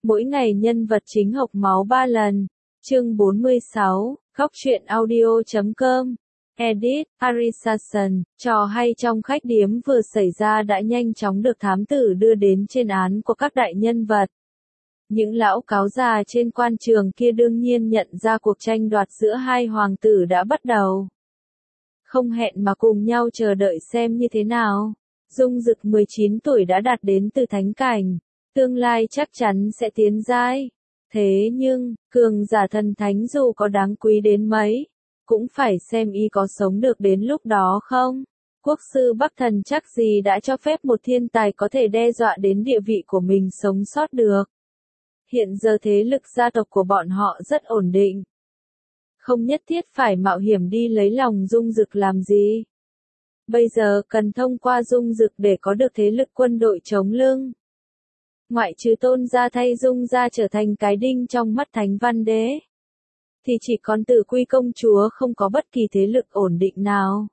Mỗi ngày nhân vật chính hộc máu 3 lần. Chương 46, Góc truyện audio.com. Edit, Arisason, trò hay trong khách điếm vừa xảy ra đã nhanh chóng được thám tử đưa đến trên án của các đại nhân vật. Những lão cáo già trên quan trường kia đương nhiên nhận ra cuộc tranh đoạt giữa hai hoàng tử đã bắt đầu. Không hẹn mà cùng nhau chờ đợi xem như thế nào. Dung Dực 19 tuổi đã đạt đến từ thánh cảnh, tương lai chắc chắn sẽ tiến giai. Thế nhưng, cường giả thần thánh dù có đáng quý đến mấy, cũng phải xem y có sống được đến lúc đó không. Quốc sư Bắc Thần chắc gì đã cho phép một thiên tài có thể đe dọa đến địa vị của mình sống sót được. Hiện giờ thế lực gia tộc của bọn họ rất ổn định. Không nhất thiết phải mạo hiểm đi lấy lòng Dung Dực làm gì. Bây giờ cần thông qua Dung Dực để có được thế lực quân đội chống lưng. Ngoại trừ Tôn gia thay Dung gia trở thành cái đinh trong mắt Thánh Văn Đế, thì chỉ còn Tử Quy công chúa không có bất kỳ thế lực ổn định nào.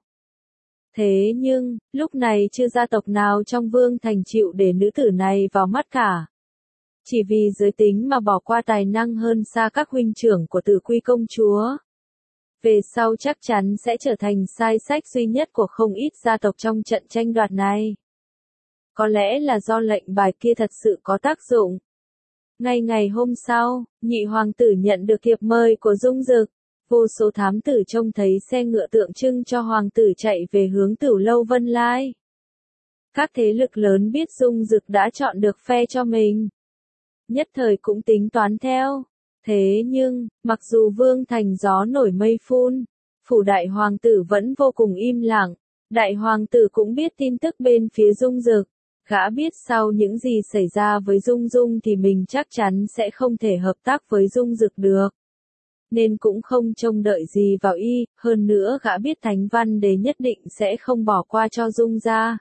Thế nhưng, lúc này chưa gia tộc nào trong Vương Thành chịu để nữ tử này vào mắt cả. Chỉ vì giới tính mà bỏ qua tài năng hơn xa các huynh trưởng của Tử Quy công chúa. Về sau chắc chắn sẽ trở thành sai sách duy nhất của không ít gia tộc trong trận tranh đoạt này. Có lẽ là do lệnh bài kia thật sự có tác dụng. Ngay ngày hôm sau, nhị hoàng tử nhận được thiệp mời của Dung Dực. Vô số thám tử trông thấy xe ngựa tượng trưng cho hoàng tử chạy về hướng Tửu Lâu Vân Lai. Các thế lực lớn biết Dung Dực đã chọn được phe cho mình, nhất thời cũng tính toán theo. Thế nhưng, mặc dù Vương Thành gió nổi mây phun, phủ đại hoàng tử vẫn vô cùng im lặng. Đại hoàng tử cũng biết tin tức bên phía Dung Dực. Gã biết sau những gì xảy ra với Dung Dung thì mình chắc chắn sẽ không thể hợp tác với Dung Dực được. Nên cũng không trông đợi gì vào y, hơn nữa gã biết Thánh Văn Đế nhất định sẽ không bỏ qua cho Dung gia.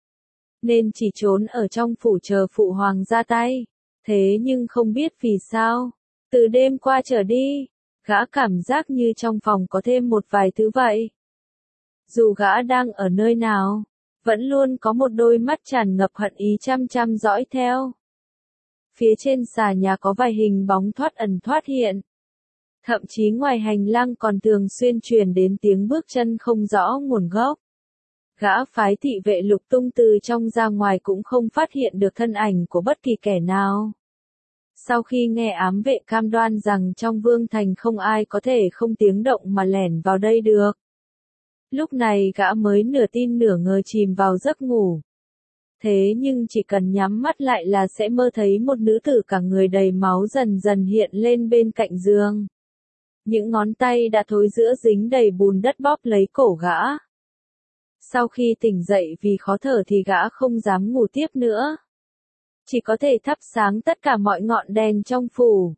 Nên chỉ trốn ở trong phủ chờ phụ hoàng ra tay. Thế nhưng không biết vì sao, từ đêm qua trở đi, gã cảm giác như trong phòng có thêm một vài thứ vậy. Dù gã đang ở nơi nào, vẫn luôn có một đôi mắt tràn ngập hận ý chăm chăm dõi theo. Phía trên xà nhà có vài hình bóng thoát ẩn thoát hiện. Thậm chí ngoài hành lang còn thường xuyên truyền đến tiếng bước chân không rõ nguồn gốc. Gã phái thị vệ lục tung từ trong ra ngoài cũng không phát hiện được thân ảnh của bất kỳ kẻ nào. Sau khi nghe ám vệ cam đoan rằng trong Vương Thành không ai có thể không tiếng động mà lẻn vào đây được. Lúc này gã mới nửa tin nửa ngờ chìm vào giấc ngủ. Thế nhưng chỉ cần nhắm mắt lại là sẽ mơ thấy một nữ tử cả người đầy máu dần dần hiện lên bên cạnh giường. Những ngón tay đã thối rữa dính đầy bùn đất bóp lấy cổ gã. Sau khi tỉnh dậy vì khó thở thì gã không dám ngủ tiếp nữa. Chỉ có thể thắp sáng tất cả mọi ngọn đèn trong phủ.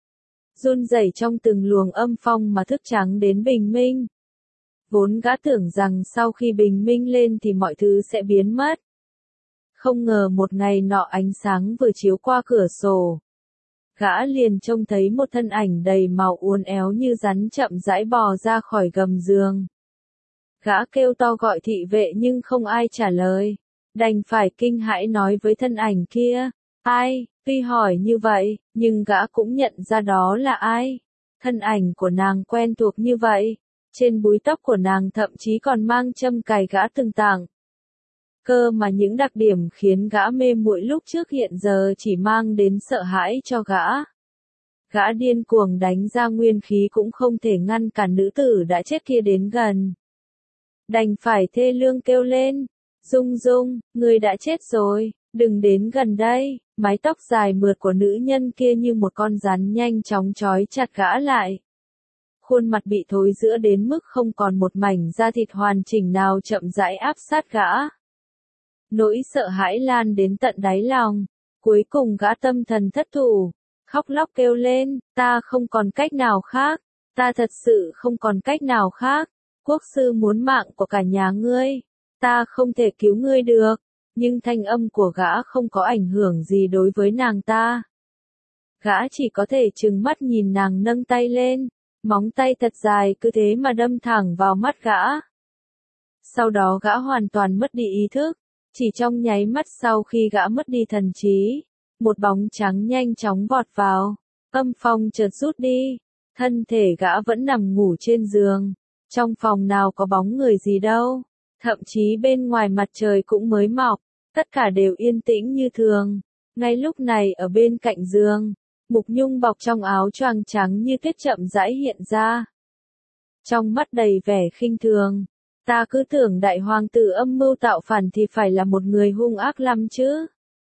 Run rẩy trong từng luồng âm phong mà thức trắng đến bình minh. Vốn gã tưởng rằng sau khi bình minh lên thì mọi thứ sẽ biến mất. Không ngờ một ngày nọ ánh sáng vừa chiếu qua cửa sổ. Gã liền trông thấy một thân ảnh đầy màu uốn éo như rắn chậm rãi bò ra khỏi gầm giường. Gã kêu to gọi thị vệ nhưng không ai trả lời. Đành phải kinh hãi nói với thân ảnh kia, ai, tuy hỏi như vậy, nhưng gã cũng nhận ra đó là ai. Thân ảnh của nàng quen thuộc như vậy, trên búi tóc của nàng thậm chí còn mang châm cài gã từng tặng. Cơ mà những đặc điểm khiến gã mê muội lúc trước hiện giờ chỉ mang đến sợ hãi cho gã. Gã điên cuồng đánh ra nguyên khí cũng không thể ngăn cản nữ tử đã chết kia đến gần. Đành phải thê lương kêu lên. Dung Dung, ngươi đã chết rồi, đừng đến gần đây. Mái tóc dài mượt của nữ nhân kia như một con rắn nhanh chóng trói chặt gã lại. Khuôn mặt bị thối rữa đến mức không còn một mảnh da thịt hoàn chỉnh nào chậm rãi áp sát gã. Nỗi sợ hãi lan đến tận đáy lòng. Cuối cùng gã tâm thần thất thủ, khóc lóc kêu lên, ta không còn cách nào khác, ta thật sự không còn cách nào khác. Quốc sư muốn mạng của cả nhà ngươi. Ta không thể cứu ngươi được, nhưng thanh âm của gã không có ảnh hưởng gì đối với nàng ta. Gã chỉ có thể trừng mắt nhìn nàng nâng tay lên, móng tay thật dài cứ thế mà đâm thẳng vào mắt gã. Sau đó gã hoàn toàn mất đi ý thức, chỉ trong nháy mắt sau khi gã mất đi thần trí, một bóng trắng nhanh chóng vọt vào, âm phong chợt rút đi, thân thể gã vẫn nằm ngủ trên giường, trong phòng nào có bóng người gì đâu, thậm chí bên ngoài mặt trời cũng mới mọc, tất cả đều yên tĩnh như thường. Ngay lúc này ở bên cạnh giường, Mục Nhung bọc trong áo choàng trắng như tuyết chậm rãi hiện ra. Trong mắt đầy vẻ khinh thường, ta cứ tưởng đại hoàng tử âm mưu tạo phản thì phải là một người hung ác lắm chứ.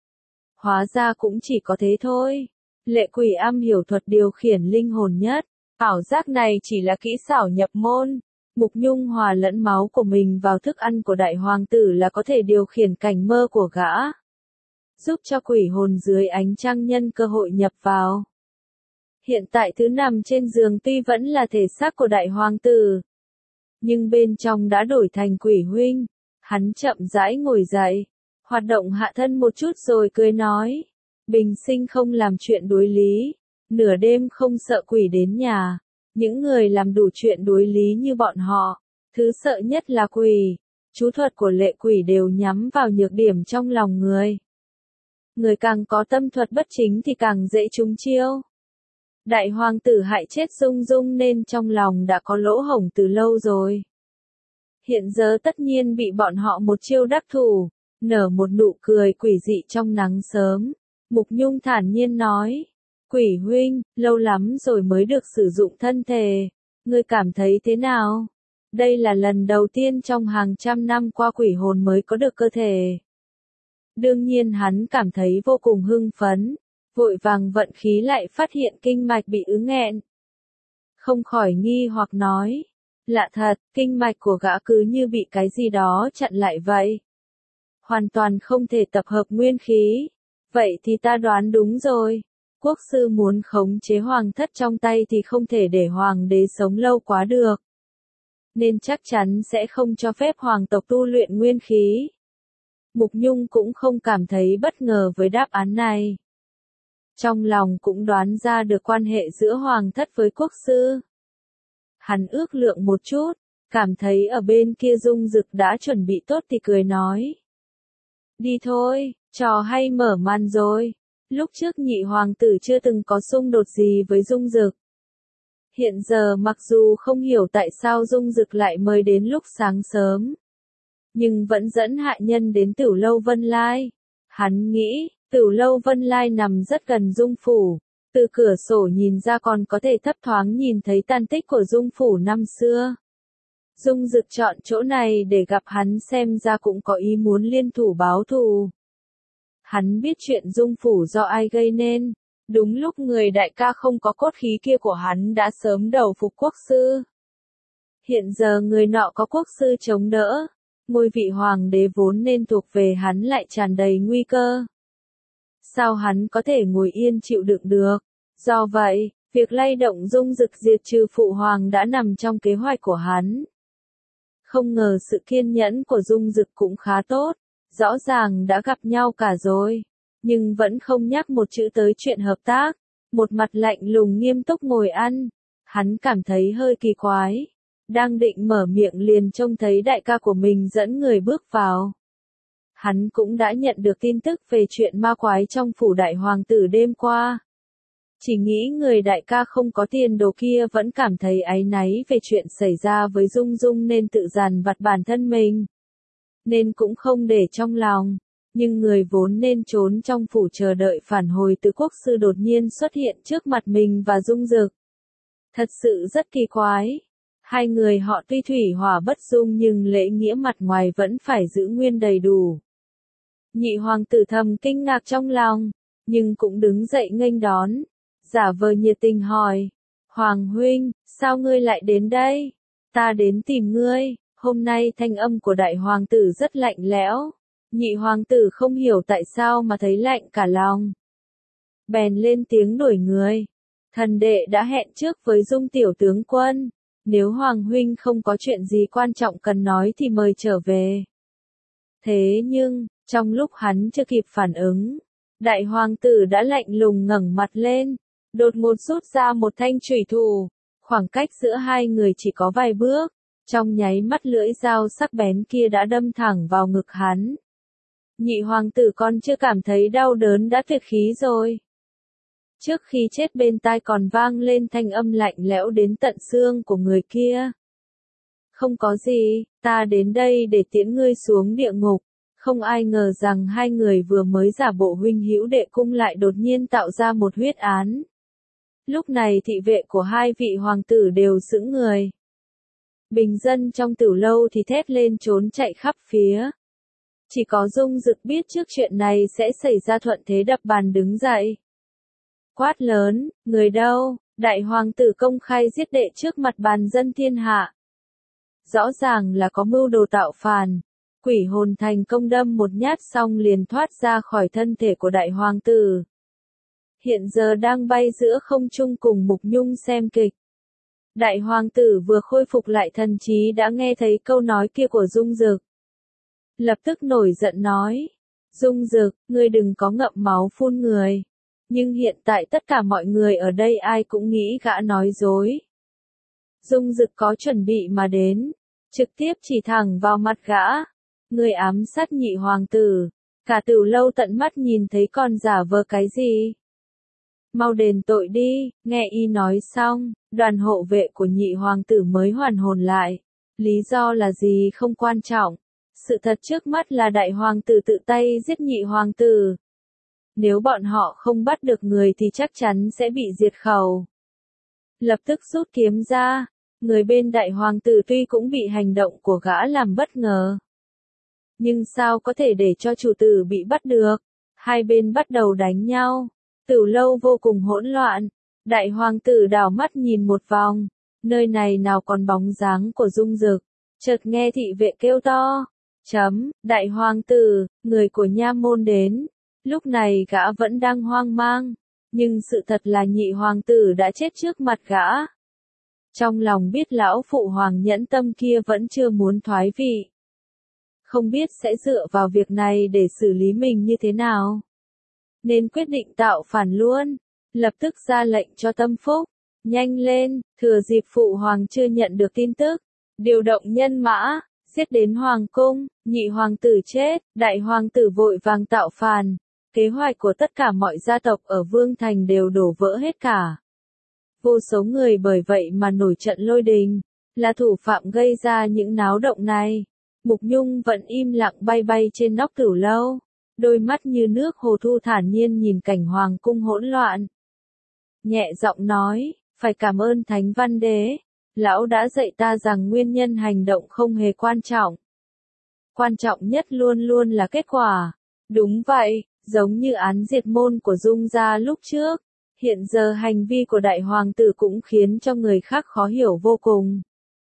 Hóa ra cũng chỉ có thế thôi. Lệ Quỷ am hiểu thuật điều khiển linh hồn nhất, ảo giác này chỉ là kỹ xảo nhập môn. Mục Nhung hòa lẫn máu của mình vào thức ăn của đại hoàng tử là có thể điều khiển cảnh mơ của gã, giúp cho quỷ hồn dưới ánh trăng nhân cơ hội nhập vào. Hiện tại thứ nằm trên giường tuy vẫn là thể xác của đại hoàng tử, nhưng bên trong đã đổi thành quỷ huynh. Hắn chậm rãi ngồi dậy, hoạt động hạ thân một chút rồi cười nói, bình sinh không làm chuyện đối lý, nửa đêm không sợ quỷ đến nhà. Những người làm đủ chuyện đối lý như bọn họ, thứ sợ nhất là quỷ. Chú thuật của Lệ Quỷ đều nhắm vào nhược điểm trong lòng người. Người càng có tâm thuật bất chính thì càng dễ trúng chiêu. Đại hoàng tử hại chết Dung Dung nên trong lòng đã có lỗ hổng từ lâu rồi. Hiện giờ tất nhiên bị bọn họ một chiêu đắc thủ, nở một nụ cười quỷ dị trong nắng sớm. Mục Nhung thản nhiên nói, quỷ huynh, lâu lắm rồi mới được sử dụng thân thể, ngươi cảm thấy thế nào? Đây là lần đầu tiên trong hàng trăm năm qua quỷ hồn mới có được cơ thể. Đương nhiên hắn cảm thấy vô cùng hưng phấn, vội vàng vận khí lại phát hiện kinh mạch bị ứ nghẹn. Không khỏi nghi hoặc nói, lạ thật, kinh mạch của gã cứ như bị cái gì đó chặn lại vậy. Hoàn toàn không thể tập hợp nguyên khí. Vậy thì ta đoán đúng rồi. Quốc sư muốn khống chế hoàng thất trong tay thì không thể để hoàng đế sống lâu quá được. Nên chắc chắn sẽ không cho phép hoàng tộc tu luyện nguyên khí. Mục Nhung cũng không cảm thấy bất ngờ với đáp án này. Trong lòng cũng đoán ra được quan hệ giữa hoàng thất với quốc sư. Hắn ước lượng một chút, cảm thấy ở bên kia Dung Dực đã chuẩn bị tốt thì cười nói. Đi thôi, trò hay mở màn rồi. Lúc trước nhị hoàng tử chưa từng có xung đột gì với Dung Dực. Hiện giờ mặc dù không hiểu tại sao Dung Dực lại mời đến lúc sáng sớm, nhưng vẫn dẫn hạ nhân đến Tửu Lâu Vân Lai. Hắn nghĩ, Tửu Lâu Vân Lai nằm rất gần Dung phủ, từ cửa sổ nhìn ra còn có thể thấp thoáng nhìn thấy tàn tích của Dung phủ năm xưa. Dung Dực chọn chỗ này để gặp hắn xem ra cũng có ý muốn liên thủ báo thù. Hắn biết chuyện Dung phủ do ai gây nên, đúng lúc người đại ca không có cốt khí kia của hắn đã sớm đầu phục quốc sư. Hiện giờ người nọ có quốc sư chống đỡ, ngôi vị hoàng đế vốn nên thuộc về hắn lại tràn đầy nguy cơ. Sao hắn có thể ngồi yên chịu đựng được? Do vậy, việc lay động Dung Dực diệt trừ phụ hoàng đã nằm trong kế hoạch của hắn. Không ngờ sự kiên nhẫn của Dung Dực cũng khá tốt, rõ ràng đã gặp nhau cả rồi, nhưng vẫn không nhắc một chữ tới chuyện hợp tác, một mặt lạnh lùng nghiêm túc ngồi ăn. Hắn cảm thấy hơi kỳ quái, đang định mở miệng liền trông thấy đại ca của mình dẫn người bước vào. Hắn cũng đã nhận được tin tức về chuyện ma quái trong phủ đại hoàng tử đêm qua. Chỉ nghĩ người đại ca không có tiền đồ kia vẫn cảm thấy áy náy về chuyện xảy ra với Dung Dung nên tự dằn vặt bản thân mình. Nên cũng không để trong lòng, nhưng người vốn nên trốn trong phủ chờ đợi phản hồi từ quốc sư đột nhiên xuất hiện trước mặt mình và Dung Dực. Thật sự rất kỳ quái. Hai người họ tuy thủy hỏa bất dung nhưng lễ nghĩa mặt ngoài vẫn phải giữ nguyên đầy đủ. Nhị hoàng tử thầm kinh ngạc trong lòng, nhưng cũng đứng dậy nghênh đón, giả vờ nhiệt tình hỏi, Hoàng huynh, sao ngươi lại đến đây? Ta đến tìm ngươi. Hôm nay thanh âm của đại hoàng tử rất lạnh lẽo. Nhị hoàng tử không hiểu tại sao mà thấy lạnh cả lòng. Bèn lên tiếng đuổi người. Thần đệ đã hẹn trước với Dung tiểu tướng quân. Nếu Hoàng huynh không có chuyện gì quan trọng cần nói thì mời trở về. Thế nhưng, trong lúc hắn chưa kịp phản ứng, đại hoàng tử đã lạnh lùng ngẩng mặt lên, đột ngột rút ra một thanh chủy thủ. Khoảng cách giữa hai người chỉ có vài bước. Trong nháy mắt lưỡi dao sắc bén kia đã đâm thẳng vào ngực hắn. Nhị hoàng tử còn chưa cảm thấy đau đớn đã tuyệt khí rồi. Trước khi chết bên tai còn vang lên thanh âm lạnh lẽo đến tận xương của người kia. Không có gì, ta đến đây để tiễn ngươi xuống địa ngục. Không ai ngờ rằng hai người vừa mới giả bộ huynh hữu đệ cung lại đột nhiên tạo ra một huyết án. Lúc này thị vệ của hai vị hoàng tử đều sững người. Bình dân trong tiểu lâu thì thét lên trốn chạy khắp phía. Chỉ có Dung Dực biết trước chuyện này sẽ xảy ra thuận thế đập bàn đứng dậy. Quát lớn, người đâu, đại hoàng tử công khai giết đệ trước mặt bàn dân thiên hạ. Rõ ràng là có mưu đồ tạo phản. Quỷ hồn thành công đâm một nhát xong liền thoát ra khỏi thân thể của đại hoàng tử. Hiện giờ đang bay giữa không trung cùng Mục Nhung xem kịch. Đại hoàng tử vừa khôi phục lại thần trí đã nghe thấy câu nói kia của Dung Dực. Lập tức nổi giận nói, Dung Dực, ngươi đừng có ngậm máu phun người. Nhưng hiện tại tất cả mọi người ở đây ai cũng nghĩ gã nói dối. Dung Dực có chuẩn bị mà đến, trực tiếp chỉ thẳng vào mặt gã. Ngươi ám sát nhị hoàng tử, cả tiểu lâu tận mắt nhìn thấy còn giả vờ cái gì? Mau đền tội đi, nghe y nói xong, đoàn hộ vệ của nhị hoàng tử mới hoàn hồn lại. Lý do là gì không quan trọng. Sự thật trước mắt là đại hoàng tử tự tay giết nhị hoàng tử. Nếu bọn họ không bắt được người thì chắc chắn sẽ bị diệt khẩu. Lập tức rút kiếm ra, người bên đại hoàng tử tuy cũng bị hành động của gã làm bất ngờ. Nhưng sao có thể để cho chủ tử bị bắt được? Hai bên bắt đầu đánh nhau. Tiểu lâu vô cùng hỗn loạn. Đại hoàng tử đảo mắt nhìn một vòng. Nơi này nào còn bóng dáng của Dung Dực. Chợt nghe thị vệ kêu to. Đại hoàng tử, người của nha môn đến. Lúc này gã vẫn đang hoang mang. Nhưng sự thật là nhị hoàng tử đã chết trước mặt gã. Trong lòng biết lão phụ hoàng nhẫn tâm kia vẫn chưa muốn thoái vị. Không biết sẽ dựa vào việc này để xử lý mình như thế nào. Nên quyết định tạo phản luôn. Lập tức ra lệnh cho Tâm Phúc. Nhanh lên, thừa dịp phụ hoàng chưa nhận được tin tức. Điều động nhân mã, giết đến hoàng cung, nhị hoàng tử chết, đại hoàng tử vội vàng tạo phản. Kế hoạch của tất cả mọi gia tộc ở Vương Thành đều đổ vỡ hết cả. Vô số người bởi vậy mà nổi trận lôi đình. Là thủ phạm gây ra những náo động này. Mục Nhung vẫn im lặng bay bay trên nóc tiểu lâu, đôi mắt như nước hồ thu thản nhiên nhìn cảnh hoàng cung hỗn loạn. Nhẹ giọng nói, phải cảm ơn Thánh Văn Đế, lão đã dạy ta rằng nguyên nhân hành động không hề quan trọng. Quan trọng nhất luôn luôn là kết quả. Đúng vậy, giống như án diệt môn của Dung gia lúc trước, hiện giờ hành vi của đại hoàng tử cũng khiến cho người khác khó hiểu vô cùng.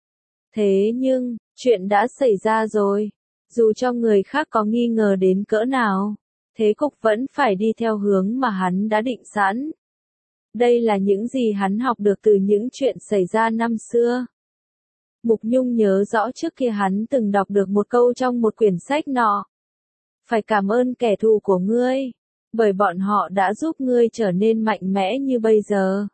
Thế nhưng, chuyện đã xảy ra rồi. Dù cho người khác có nghi ngờ đến cỡ nào, thế cục vẫn phải đi theo hướng mà hắn đã định sẵn. Đây là những gì hắn học được từ những chuyện xảy ra năm xưa. Mục Nhung nhớ rõ trước kia hắn từng đọc được một câu trong một quyển sách nọ. Phải cảm ơn kẻ thù của ngươi, bởi bọn họ đã giúp ngươi trở nên mạnh mẽ như bây giờ.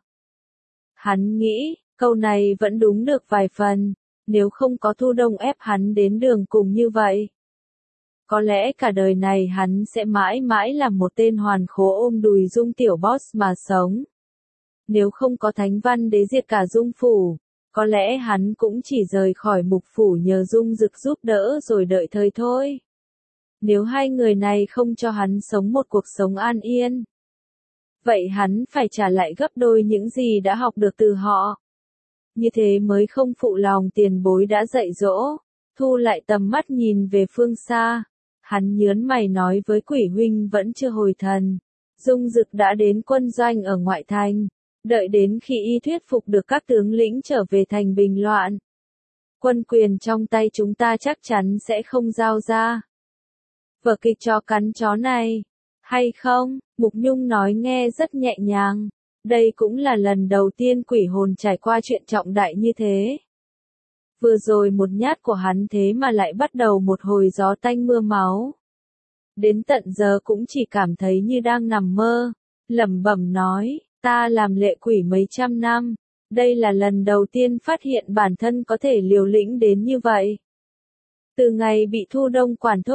Hắn nghĩ, câu này vẫn đúng được vài phần. Nếu không có Thu Đông ép hắn đến đường cùng như vậy, có lẽ cả đời này hắn sẽ mãi mãi là một tên hoàn khố ôm đùi Dung tiểu boss mà sống. Nếu không có Thánh Văn Đế diệt cả Dung phủ, có lẽ hắn cũng chỉ rời khỏi Mục phủ nhờ Dung Dực giúp đỡ rồi đợi thời thôi. Nếu hai người này không cho hắn sống một cuộc sống an yên, vậy hắn phải trả lại gấp đôi những gì đã học được từ họ. Như thế mới không phụ lòng tiền bối đã dạy dỗ. Thu lại tầm mắt nhìn về phương xa. Hắn nhớn mày nói với Quỷ huynh vẫn chưa hồi thần. Dung Dực đã đến quân doanh ở ngoại thành. Đợi đến khi y thuyết phục được các tướng lĩnh trở về thành bình loạn. Quân quyền trong tay chúng ta chắc chắn sẽ không giao ra. Vở kịch chó cắn chó này. Hay không? Mục Nhung nói nghe rất nhẹ nhàng. Đây cũng là lần đầu tiên quỷ hồn trải qua chuyện trọng đại như thế. Vừa rồi một nhát của hắn thế mà lại bắt đầu một hồi gió tanh mưa máu. Đến tận giờ cũng chỉ cảm thấy như đang nằm mơ. Lẩm bẩm nói, ta làm lệ quỷ mấy trăm năm. Đây là lần đầu tiên phát hiện bản thân có thể liều lĩnh đến như vậy. Từ ngày bị Thu Đông quản thúc,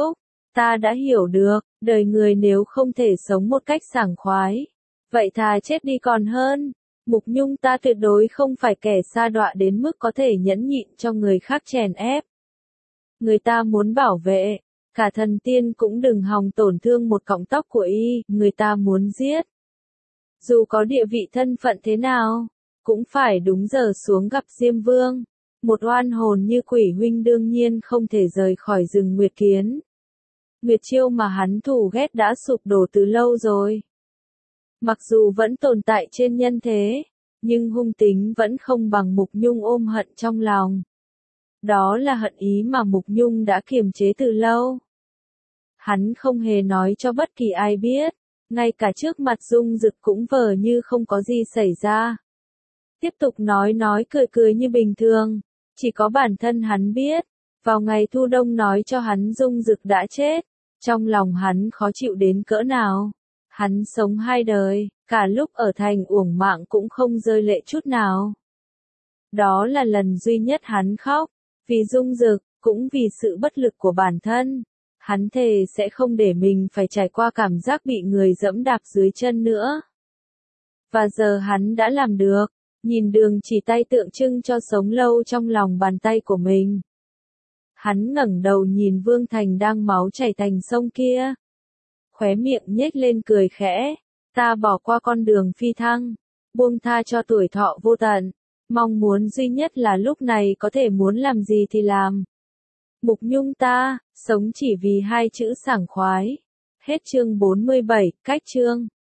Ta đã hiểu được, đời người nếu không thể sống một cách sảng khoái, vậy thà chết đi còn hơn. Mục Nhung ta tuyệt đối không phải kẻ sa đọa đến mức có thể nhẫn nhịn cho người khác chèn ép. Người ta muốn bảo vệ, cả thần tiên cũng đừng hòng tổn thương một cọng tóc của y, người ta muốn giết. Dù có địa vị thân phận thế nào, cũng phải đúng giờ xuống gặp Diêm Vương. Một oan hồn như Quỷ huynh đương nhiên không thể rời khỏi rừng Nguyệt Kiến. Nguyệt Chiêu mà hắn thù ghét đã sụp đổ từ lâu rồi. Mặc dù vẫn tồn tại trên nhân thế, nhưng hung tính vẫn không bằng Mục Nhung ôm hận trong lòng. Đó là hận ý mà Mục Nhung đã kiềm chế từ lâu. Hắn không hề nói cho bất kỳ ai biết, ngay cả trước mặt Dung Dực cũng vờ như không có gì xảy ra. Tiếp tục nói cười cười như bình thường, chỉ có bản thân hắn biết, vào ngày thu đông nói cho hắn Dung Dực đã chết, trong lòng hắn khó chịu đến cỡ nào. Hắn sống 2 đời, cả lúc ở thành uổng mạng cũng không rơi lệ chút nào. Đó là lần duy nhất hắn khóc, vì Dung Dực, cũng vì sự bất lực của bản thân. Hắn thề sẽ không để mình phải trải qua cảm giác bị người dẫm đạp dưới chân nữa. Và giờ hắn đã làm được, nhìn Đường Chỉ tay tượng trưng cho sống lâu trong lòng bàn tay của mình. Hắn ngẩng đầu nhìn Vương Thành đang máu chảy thành sông kia. Khóe miệng nhếch lên cười khẽ, ta bỏ qua con đường phi thăng, buông tha cho tuổi thọ vô tận, mong muốn duy nhất là lúc này có thể muốn làm gì thì làm. Mục Nhung ta, sống chỉ vì 2 chữ sảng khoái. Hết chương 47, cách chương.